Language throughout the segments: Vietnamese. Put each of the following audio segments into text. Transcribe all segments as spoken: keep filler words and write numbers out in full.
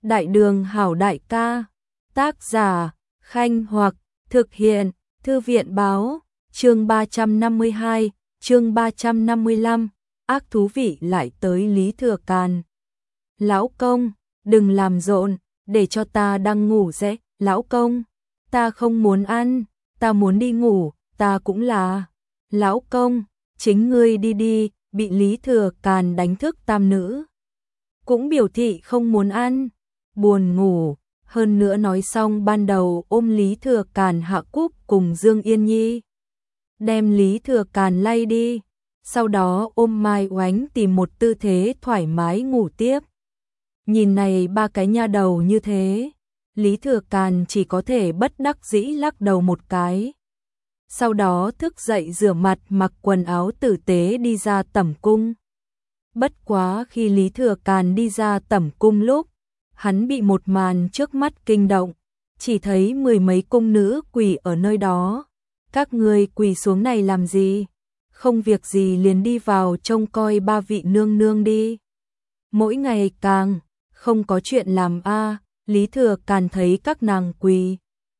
Đại đường hảo đại ca. Tác giả Khanh Hoặc. Thực hiện Thư viện báo. Chương ba trăm năm mươi hai, chương ba trăm năm mươi lăm. Ác thú vị lại tới Lý Thừa Càn. Lão công, đừng làm rộn, để cho ta đang ngủ dễ. Lão công, ta không muốn ăn, ta muốn đi ngủ, ta cũng là. Lão công, chính ngươi đi đi. Bị Lý Thừa Càn đánh thức tam nữ cũng biểu thị không muốn ăn, buồn ngủ. Hơn nữa nói xong ban đầu ôm Lý Thừa Càn Hạ Cúc cùng Dương Yên Nhi, đem Lý Thừa Càn lay đi, sau đó ôm Mai Oánh tìm một tư thế thoải mái ngủ tiếp. Nhìn này ba cái nha đầu như thế, Lý Thừa Càn chỉ có thể bất đắc dĩ lắc đầu một cái. Sau đó thức dậy rửa mặt, mặc quần áo tử tế đi ra tẩm cung. Bất quá khi Lý Thừa Càn đi ra tẩm cung lúc, hắn bị một màn trước mắt kinh động, chỉ thấy mười mấy cung nữ quỳ ở nơi đó. Các ngươi quỳ xuống này làm gì? Không việc gì liền đi vào trông coi ba vị nương nương đi. Mỗi ngày càng không có chuyện làm a. Lý Thừa Càn thấy các nàng quỳ,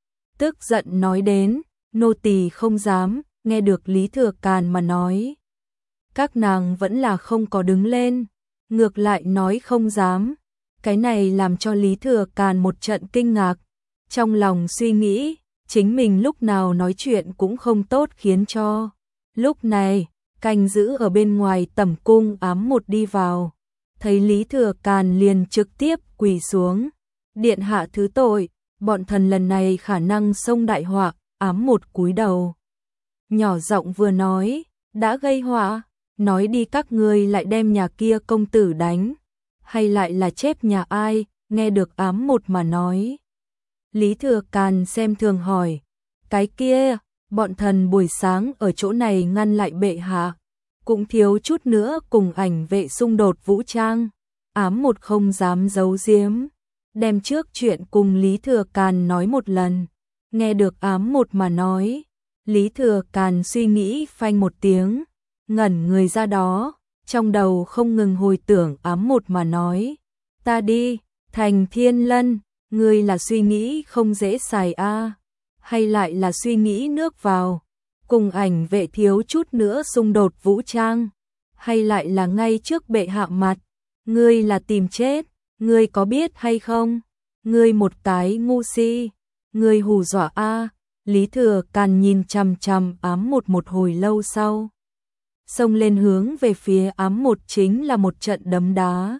tức giận nói đến, nô tỳ không dám. Nghe được Lý Thừa Càn mà nói, các nàng vẫn là không có đứng lên, ngược lại nói không dám. Cái này làm cho Lý Thừa Càn một trận kinh ngạc, trong lòng suy nghĩ, chính mình lúc nào nói chuyện cũng không tốt khiến cho. Lúc này, canh giữ ở bên ngoài tẩm cung ám một đi vào, thấy Lý Thừa Càn liền trực tiếp quỳ xuống. Điện hạ thứ tội, bọn thần lần này khả năng xông đại họa. Ám một cúi đầu, nhỏ giọng vừa nói, đã gây họa, nói đi các ngươi lại đem nhà kia công tử đánh, hay lại là chép nhà ai? Nghe được ám một mà nói, Lý Thừa Càn xem thường hỏi, cái kia, bọn thần buổi sáng ở chỗ này ngăn lại bệ hạ, cũng thiếu chút nữa cùng ảnh vệ xung đột vũ trang. Ám một không dám giấu giếm, đem trước chuyện cùng Lý Thừa Càn nói một lần. Nghe được ám một mà nói, Lý Thừa Càn suy nghĩ phanh một tiếng, ngẩn người ra đó, trong đầu không ngừng hồi tưởng ám một mà nói. Ta đi, Thành Thiên Lân, ngươi là suy nghĩ không dễ xài a, hay lại là suy nghĩ nước vào, cùng ảnh vệ thiếu chút nữa xung đột vũ trang, hay lại là ngay trước bệ hạ mặt, ngươi là tìm chết, ngươi có biết hay không? Ngươi một cái ngu si. Người hù dọa a. Lý Thừa Càn nhìn chằm chằm ám một một hồi lâu sau, xông lên hướng về phía ám một chính là một trận đấm đá.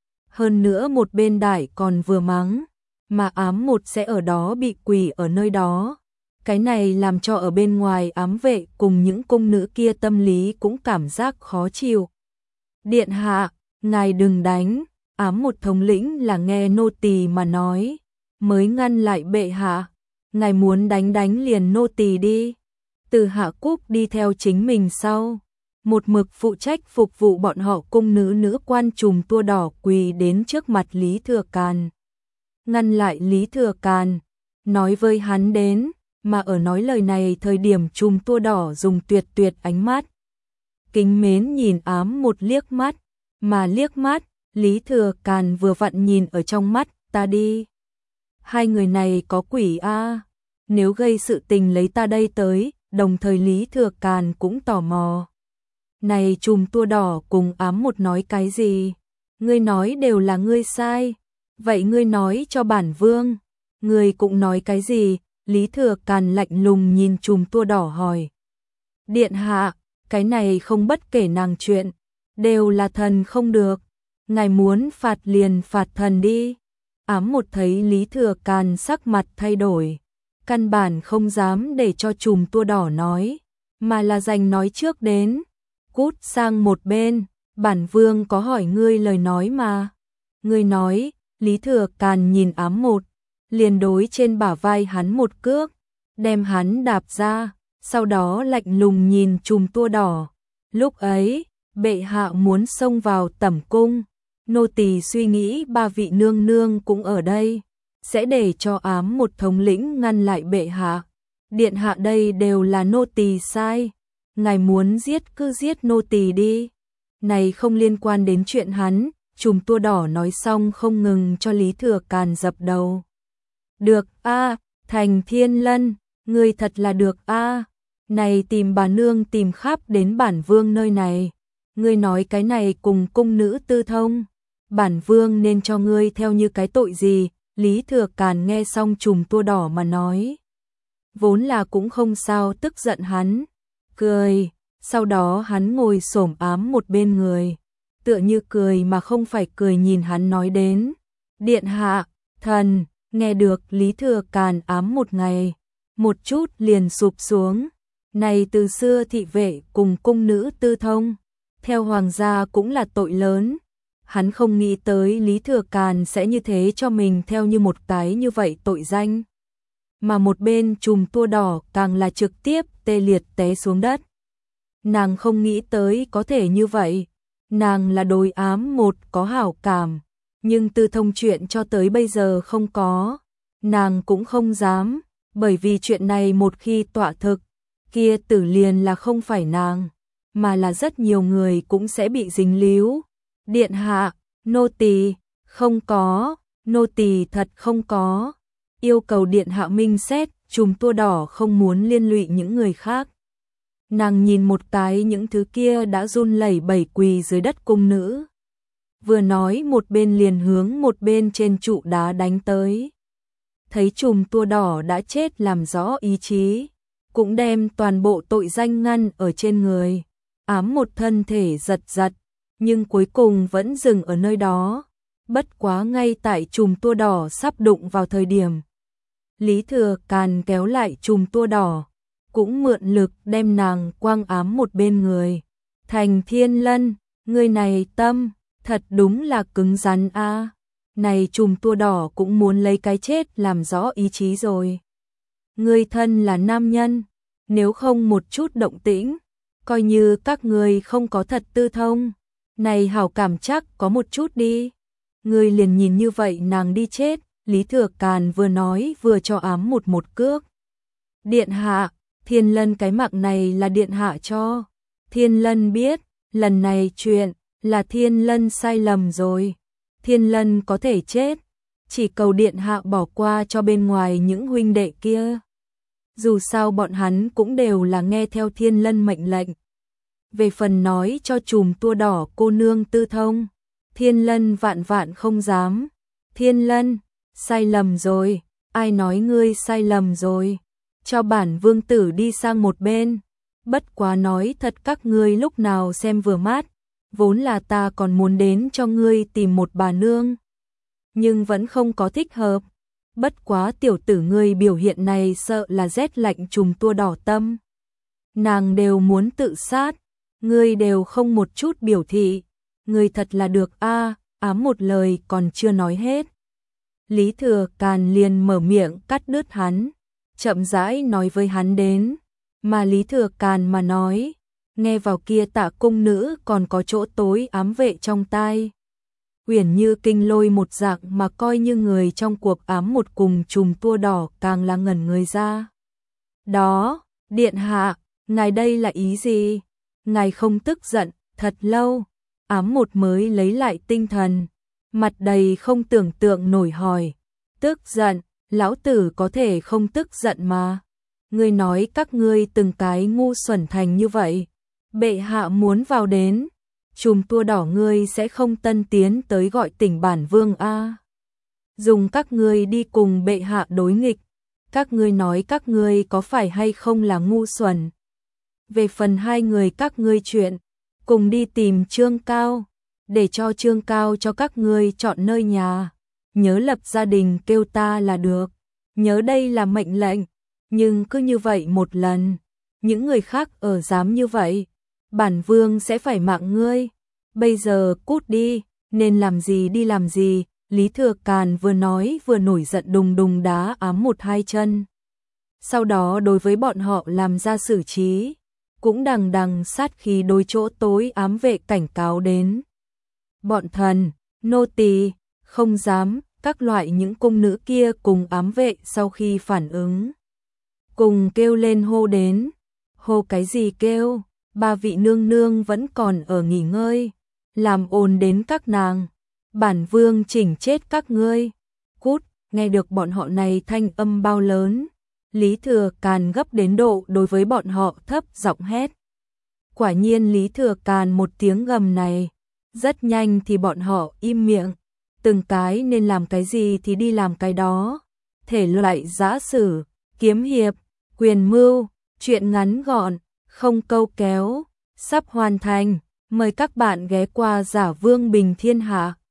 Hơn nữa một bên đại còn vừa mắng, mà ám một sẽ ở đó bị quỳ ở nơi đó. Cái này làm cho ở bên ngoài ám vệ cùng những cung nữ kia tâm lý cũng cảm giác khó chịu. Điện hạ, ngài đừng đánh. Ám một thống lĩnh là nghe nô tỳ mà nói, mới ngăn lại bệ hạ. Ngài muốn đánh đánh liền nô tỳ đi. Từ Hạ Cúc đi theo chính mình sau, một mực phụ trách phục vụ bọn họ cung nữ nữ quan trùm tua đỏ quỳ đến trước mặt Lý Thừa Càn, ngăn lại Lý Thừa Càn, nói với hắn đến, mà ở nói lời này thời điểm trùm tua đỏ dùng tuyệt tuyệt ánh mắt kính mến nhìn ám một liếc mắt, mà liếc mắt Lý Thừa Càn vừa vặn nhìn ở trong mắt. Ta đi, hai người này có quỷ a, nếu gây sự tình lấy ta đây tới. Đồng thời Lý Thừa Càn cũng tò mò, này chùm tua đỏ cùng ám một nói cái gì? Ngươi nói đều là ngươi sai, vậy ngươi nói cho bản vương, ngươi cũng nói cái gì? Lý Thừa Càn lạnh lùng nhìn chùm tua đỏ hỏi, điện hạ, cái này không bất kể nàng chuyện, đều là thần không được, ngài muốn phạt liền phạt thần đi. Ám một thấy Lý Thừa Càn sắc mặt thay đổi, căn bản không dám để cho chùm tua đỏ nói, mà là giành nói trước đến. Cút sang một bên, bản vương có hỏi ngươi lời nói mà. Ngươi nói. Lý Thừa Càn nhìn ám một, liền đối trên bả vai hắn một cước, đem hắn đạp ra, sau đó lạnh lùng nhìn chùm tua đỏ. Lúc ấy, bệ hạ muốn xông vào tẩm cung, nô tỳ suy nghĩ ba vị nương nương cũng ở đây, sẽ để cho ám một thống lĩnh ngăn lại bệ hạ. Điện hạ đây đều là nô tỳ sai, ngài muốn giết cứ giết nô tỳ đi, này không liên quan đến chuyện hắn, Chùm tua đỏ nói xong không ngừng cho Lý Thừa Càn dập đầu. Được a, Thành Thiên Lân, ngươi thật là được a. Này tìm bà nương tìm khắp đến bản vương nơi này. Ngươi nói cái này cùng cung nữ tư thông, bản vương nên cho ngươi theo như cái tội gì? Lý Thừa Càn nghe xong chùm tua đỏ mà nói. Vốn là cũng không sao, tức giận hắn, cười, sau đó hắn ngồi xổm ám một bên người, tựa như cười mà không phải cười nhìn hắn nói đến. Điện hạ, thần, nghe được Lý Thừa Càn ám một ngày, một chút liền sụp xuống. Này từ xưa thị vệ cùng cung nữ tư thông, theo hoàng gia cũng là tội lớn. Hắn không nghĩ tới Lý Thừa Càn sẽ như thế cho mình theo như một cái như vậy tội danh. Mà một bên chùm tua đỏ càng là trực tiếp tê liệt té xuống đất. Nàng không nghĩ tới có thể như vậy. Nàng là đối ám một có hảo cảm, nhưng tư thông chuyện cho tới bây giờ không có. Nàng cũng không dám, bởi vì chuyện này một khi tọa thực, kia tử liền là không phải nàng, mà là rất nhiều người cũng sẽ bị dính líu. Điện hạ, nô tỳ không có, nô tỳ thật không có. Yêu cầu điện hạ minh xét, chùm tua đỏ không muốn liên lụy những người khác. Nàng nhìn một cái những thứ kia đã run lẩy bẩy quỳ dưới đất cung nữ. Vừa nói một bên liền hướng một bên trên trụ đá đánh tới. Thấy chùm tua đỏ đã chết làm rõ ý chí, cũng đem toàn bộ tội danh ngăn ở trên người. Ám một thân thể giật giật, nhưng cuối cùng vẫn dừng ở nơi đó. Bất quá ngay tại chùm tua đỏ sắp đụng vào thời điểm, Lý Thừa Càn kéo lại chùm tua đỏ, cũng mượn lực đem nàng quăng ám một bên người. Thành Thiên Lân, người này tâm, thật đúng là cứng rắn a. Này chùm tua đỏ cũng muốn lấy cái chết làm rõ ý chí rồi. Người thân là nam nhân, nếu không một chút động tĩnh, coi như các người không có thật tư thông. Này hảo cảm chắc có một chút đi. Người liền nhìn như vậy nàng đi chết. Lý Thừa Càn vừa nói vừa cho ám một một cước. Điện hạ, Thiên Lân cái mạng này là điện hạ cho. Thiên Lân biết, lần này chuyện là Thiên Lân sai lầm rồi. Thiên Lân có thể chết, chỉ cầu điện hạ bỏ qua cho bên ngoài những huynh đệ kia. Dù sao bọn hắn cũng đều là nghe theo Thiên Lân mệnh lệnh. Về phần nói cho chùm tua đỏ cô nương tư thông, Thiên Lân vạn vạn không dám. Thiên Lân, sai lầm rồi, ai nói ngươi sai lầm rồi, cho bản vương tử đi sang một bên. Bất quá nói thật các ngươi lúc nào xem vừa mắt, vốn là ta còn muốn đến cho ngươi tìm một bà nương, nhưng vẫn không có thích hợp. Bất quá tiểu tử ngươi biểu hiện này sợ là rét lạnh chùm tua đỏ tâm. Nàng đều muốn tự sát, ngươi đều không một chút biểu thị, ngươi thật là được a. Ám một lời còn chưa nói hết, Lý Thừa Càn liền mở miệng cắt đứt hắn, chậm rãi nói với hắn đến. Mà Lý Thừa Càn mà nói, nghe vào kia Tạ cung nữ còn có chỗ tối ám vệ trong tai. Uyển như kinh lôi một dạng mà coi như người trong cuộc ám một cùng chùm tua đỏ càng là ngẩn người ra. Đó, điện hạ, ngài đây là ý gì? Ngài không tức giận, thật lâu, ám một mới lấy lại tinh thần, mặt đầy không tưởng tượng nổi hỏi. Tức giận, lão tử có thể không tức giận mà. Ngươi nói các ngươi từng cái ngu xuẩn thành như vậy. Bệ hạ muốn vào đến, chùm tua đỏ ngươi sẽ không tân tiến tới gọi tỉnh bản vương a. Dùng các ngươi đi cùng bệ hạ đối nghịch. Các ngươi nói các ngươi có phải hay không là ngu xuẩn. Về phần hai người các ngươi chuyện, cùng đi tìm Trương Cao, để cho Trương Cao cho các ngươi chọn nơi nhà. Nhớ lập gia đình kêu ta là được. Nhớ đây là mệnh lệnh. Nhưng cứ như vậy một lần, những người khác ở dám như vậy, bản vương sẽ phải mạng ngươi. Bây giờ cút đi, nên làm gì đi làm gì. Lý Thừa Càn vừa nói vừa nổi giận đùng đùng đá ám một hai chân. Sau đó đối với bọn họ làm ra xử trí, cũng đằng đằng sát khí đối chỗ tối ám vệ cảnh cáo đến. Bọn thần, nô tỳ không dám. Các loại những cung nữ kia cùng ám vệ sau khi phản ứng, cùng kêu lên hô đến. Hô cái gì kêu, ba vị nương nương vẫn còn ở nghỉ ngơi, làm ồn đến các nàng. bản vương chỉnh chết các ngươi. Cút, nghe được bọn họ này thanh âm bao lớn, Lý Thừa Càn gấp đến độ đối với bọn họ thấp giọng hét. Quả nhiên Lý Thừa Càn một tiếng gầm này, rất nhanh thì bọn họ im miệng, từng cái nên làm cái gì thì đi làm cái đó. Thể loại giã sử, kiếm hiệp, quyền mưu, truyện ngắn gọn, không câu kéo, sắp hoàn thành. Mời các bạn ghé qua Giả Vương Bình Thiên Hạ.